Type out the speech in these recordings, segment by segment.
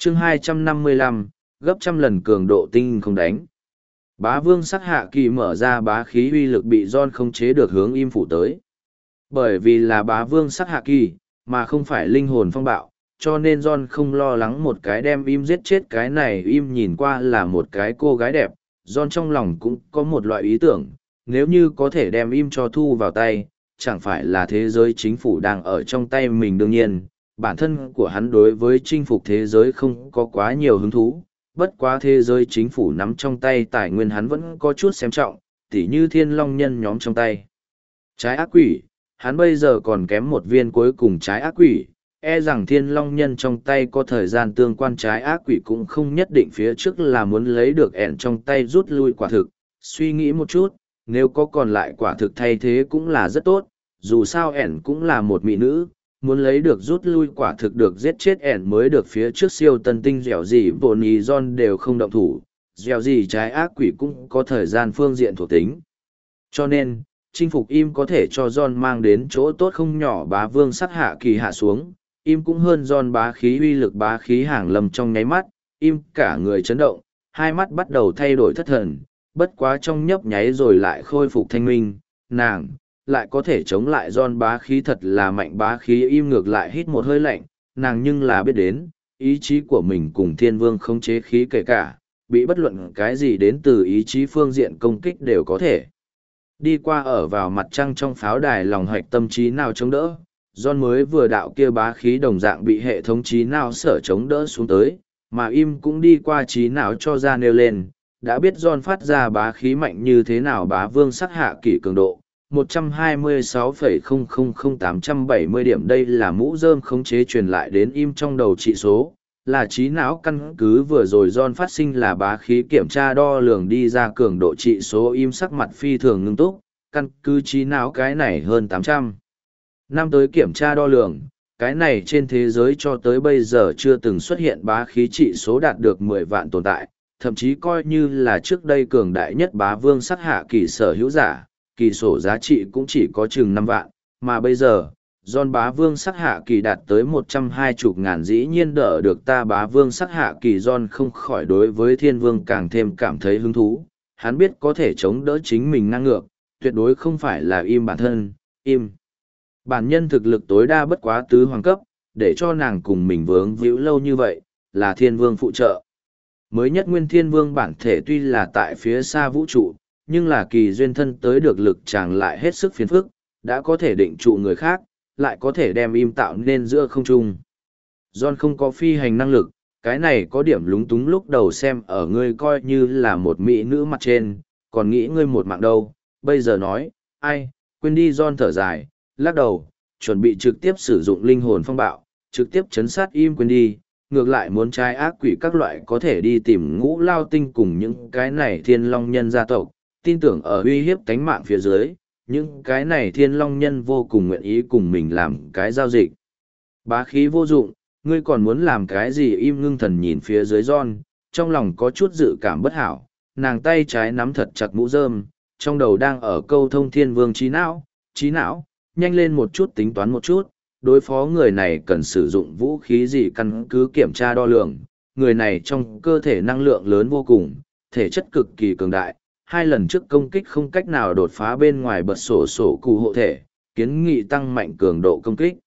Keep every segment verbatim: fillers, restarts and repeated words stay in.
chương hai trăm năm mươi lăm, gấp trăm lần cường độ tinh không đánh. Bá vương sắc hạ kỳ mở ra bá khí uy lực bị John không chế được hướng im phủ tới. Bởi vì là bá vương sắc hạ kỳ, mà không phải linh hồn phong bạo, cho nên John không lo lắng một cái đem im giết chết cái này. Im nhìn qua là một cái cô gái đẹp, John trong lòng cũng có một loại ý tưởng, nếu như có thể đem im cho thu vào tay, chẳng phải là thế giới chính phủ đang ở trong tay mình. Đương nhiên, bản thân của hắn đối với chinh phục thế giới không có quá nhiều hứng thú, bất quá thế giới chính phủ nắm trong tay tài nguyên hắn vẫn có chút xem trọng, tỉ như thiên long nhân nhóm trong tay. Trái ác quỷ, hắn bây giờ còn kém một viên cuối cùng trái ác quỷ, e rằng thiên long nhân trong tay có thời gian tương quan. Trái ác quỷ cũng không nhất định phía trước là muốn lấy được ẻn trong tay rút lui quả thực, suy nghĩ một chút, nếu có còn lại quả thực thay thế cũng là rất tốt, dù sao ẻn cũng là một mỹ nữ, muốn lấy được rút lui quả thực được giết chết ẻn mới được. Phía trước siêu tân tinh dẻo gì bồn ý John đều không động thủ, dẻo gì trái ác quỷ cũng có thời gian phương diện thuộc tính, cho nên chinh phục im có thể cho John mang đến chỗ tốt không nhỏ. Bá vương sắc hạ kỳ hạ xuống, im cũng hơn John bá khí uy lực. Bá khí hàng lâm trong nháy mắt, im cả người chấn động, hai mắt bắt đầu thay đổi thất thần, bất quá trong nhấp nháy rồi lại khôi phục thanh minh. Nàng lại có thể chống lại John bá khí, thật là mạnh. Bá khí im ngược lại hít một hơi lạnh, nàng nhưng là biết đến, ý chí của mình cùng thiên vương khống chế khí kể cả, bị bất luận cái gì đến từ ý chí phương diện công kích đều có thể đi qua ở vào mặt trăng trong pháo đài lòng hoạch tâm trí nào chống đỡ. John mới vừa đạo kia bá khí đồng dạng bị hệ thống trí nào sở chống đỡ xuống tới, mà im cũng đi qua trí não cho ra nêu lên, đã biết John phát ra bá khí mạnh như thế nào. Bá vương sắc hạ kỷ cường độ một trăm hai mươi sáu phẩy không không không tám trăm bảy mươi điểm, đây là mũ rơm khống chế truyền lại đến im trong đầu trị số, là trí não căn cứ vừa rồi John phát sinh là bá khí kiểm tra đo lường đi ra cường độ trị số. Im sắc mặt phi thường ngưng túc, căn cứ trí não cái này hơn tám trăm năm tới kiểm tra đo lường, cái này trên thế giới cho tới bây giờ chưa từng xuất hiện bá khí trị số đạt được mười vạn tồn tại, thậm chí coi như là trước đây cường đại nhất bá vương sắc hạ kỳ sở hữu giả, kỳ sổ giá trị cũng chỉ có chừng năm vạn, mà bây giờ, John bá vương sắc hạ kỳ đạt tới một trăm hai mươi ngàn, dĩ nhiên đỡ được ta bá vương sắc hạ kỳ. John không khỏi đối với thiên vương càng thêm cảm thấy hứng thú, hắn biết có thể chống đỡ chính mình ngang ngược, tuyệt đối không phải là im bản thân, im. Bản nhân thực lực tối đa bất quá tứ hoàng cấp, để cho nàng cùng mình vướng víu lâu như vậy, là thiên vương phụ trợ. Mới nhất nguyên thiên vương bản thể tuy là tại phía xa vũ trụ, nhưng là kỳ duyên thân tới được lực chàng lại hết sức phiền phức, đã có thể định trụ người khác, lại có thể đem im tạo nên giữa không trung. John không có phi hành năng lực, cái này có điểm lúng túng. Lúc đầu xem ở ngươi coi như là một mỹ nữ mặt trên, còn nghĩ ngươi một mạng đâu, bây giờ nói, ai, quên đi. John thở dài, lắc đầu, chuẩn bị trực tiếp sử dụng linh hồn phong bạo, trực tiếp chấn sát im. Quên đi, ngược lại muốn trái ác quỷ các loại có thể đi tìm ngũ lao tinh cùng những cái này thiên long nhân gia tộc, tin tưởng ở uy hiếp tánh mạng phía dưới, những cái này thiên long nhân vô cùng nguyện ý cùng mình làm cái giao dịch. Bá khí vô dụng, ngươi còn muốn làm cái gì? Im ngưng thần nhìn phía dưới John, trong lòng có chút dự cảm bất hảo, nàng tay trái nắm thật chặt mũ rơm, trong đầu đang ở câu thông thiên vương trí não, trí não, nhanh lên một chút, tính toán một chút, đối phó người này cần sử dụng vũ khí gì? Căn cứ kiểm tra đo lường, người này trong cơ thể năng lượng lớn vô cùng, thể chất cực kỳ cường đại, hai lần trước công kích không cách nào đột phá bên ngoài bật sổ sổ cụ hộ thể, kiến nghị tăng mạnh cường độ công kích.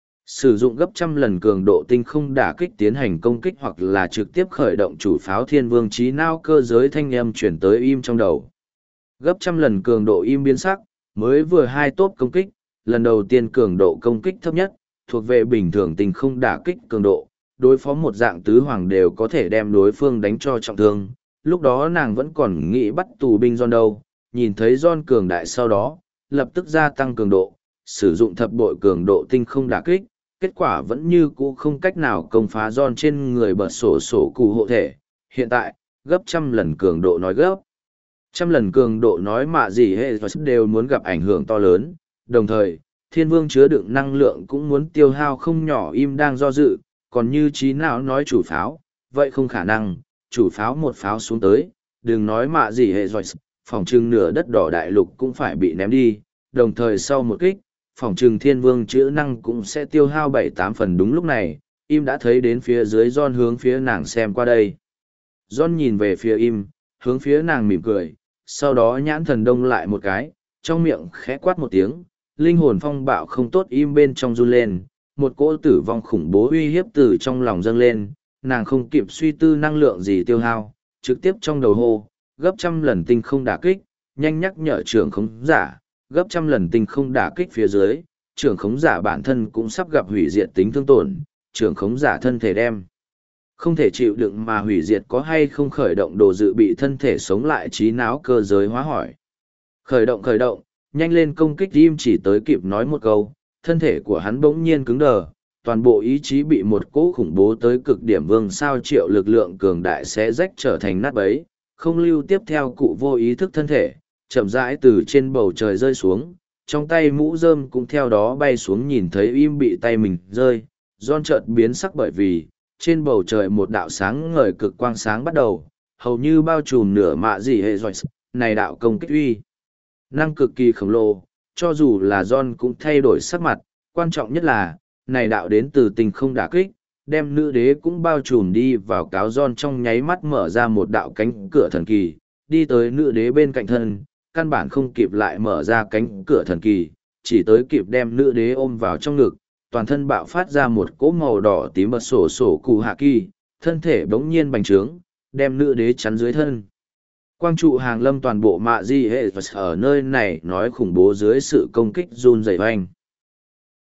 Sử dụng gấp trăm lần cường độ tinh không đả kích tiến hành công kích, hoặc là trực tiếp khởi động chủ pháo thiên vương trí não. Cơ giới thanh âm chuyển tới im trong đầu. Gấp trăm lần cường độ im biến sắc, mới vừa hai tốp công kích, lần đầu tiên cường độ công kích thấp nhất, thuộc về bình thường tinh không đả kích cường độ, đối phó một dạng tứ hoàng đều có thể đem đối phương đánh cho trọng thương. Lúc đó nàng vẫn còn nghĩ bắt tù binh John đâu, nhìn thấy John cường đại sau đó, lập tức gia tăng cường độ, sử dụng thập bội cường độ tinh không đả kích, kết quả vẫn như cũ không cách nào công phá John trên người bật sổ sổ cụ hộ thể. Hiện tại, gấp trăm lần cường độ nói gấp. Trăm lần cường độ nói mạ gì hệ đều muốn gặp ảnh hưởng to lớn, đồng thời, thiên vương chứa đựng năng lượng cũng muốn tiêu hao không nhỏ. Im đang do dự, còn như trí não nói chủ pháo, vậy không khả năng. Chủ pháo một pháo xuống tới, đừng nói mạ gì hệ rồi, phòng trưng nửa đất đỏ đại lục cũng phải bị ném đi, đồng thời sau một kích, phòng trừng thiên vương chữ năng cũng sẽ tiêu hao bảy tám phần. Đúng lúc này, im đã thấy đến phía dưới John hướng phía nàng xem qua đây. John nhìn về phía im, hướng phía nàng mỉm cười, sau đó nhãn thần đông lại một cái, trong miệng khẽ quát một tiếng, linh hồn phong bạo không tốt im bên trong run lên, một cỗ tử vong khủng bố uy hiếp từ trong lòng dâng lên, nàng không kịp suy tư năng lượng gì tiêu hao, trực tiếp trong đầu hô, gấp trăm lần tinh không đả kích, nhanh nhắc nhở trưởng khống giả, gấp trăm lần tinh không đả kích phía dưới, trưởng khống giả bản thân cũng sắp gặp hủy diệt tính thương tổn, trưởng khống giả thân thể đem. Không thể chịu đựng mà hủy diệt có hay không khởi động đồ dự bị thân thể sống lại trí não cơ giới hóa hỏi. Khởi động khởi động, nhanh lên công kích im chỉ tới kịp nói một câu, thân thể của hắn bỗng nhiên cứng đờ, toàn bộ ý chí bị một cỗ khủng bố tới cực điểm vương sao triệu lực lượng cường đại xé rách trở thành nát bấy, không lưu tiếp theo cụ vô ý thức thân thể, chậm rãi từ trên bầu trời rơi xuống, trong tay mũ rơm cũng theo đó bay xuống nhìn thấy im bị tay mình rơi, John chợt biến sắc bởi vì, trên bầu trời một đạo sáng ngời cực quang sáng bắt đầu, hầu như bao trùm nửa mạ gì hệ rồi, này đạo công kích uy. Năng cực kỳ khổng lồ, cho dù là John cũng thay đổi sắc mặt, quan trọng nhất là, này đạo đến từ tình không đả kích, đem nữ đế cũng bao trùm đi vào cáo John trong nháy mắt mở ra một đạo cánh cửa thần kỳ, đi tới nữ đế bên cạnh thân, căn bản không kịp lại mở ra cánh cửa thần kỳ, chỉ tới kịp đem nữ đế ôm vào trong ngực, toàn thân bạo phát ra một cỗ màu đỏ tím bật sổ sổ cụ hạ kỳ, thân thể bỗng nhiên bành trướng, đem nữ đế chắn dưới thân. Quang trụ hàng lâm toàn bộ mạ di hệ ở nơi này nói khủng bố dưới sự công kích run rẩy hoành.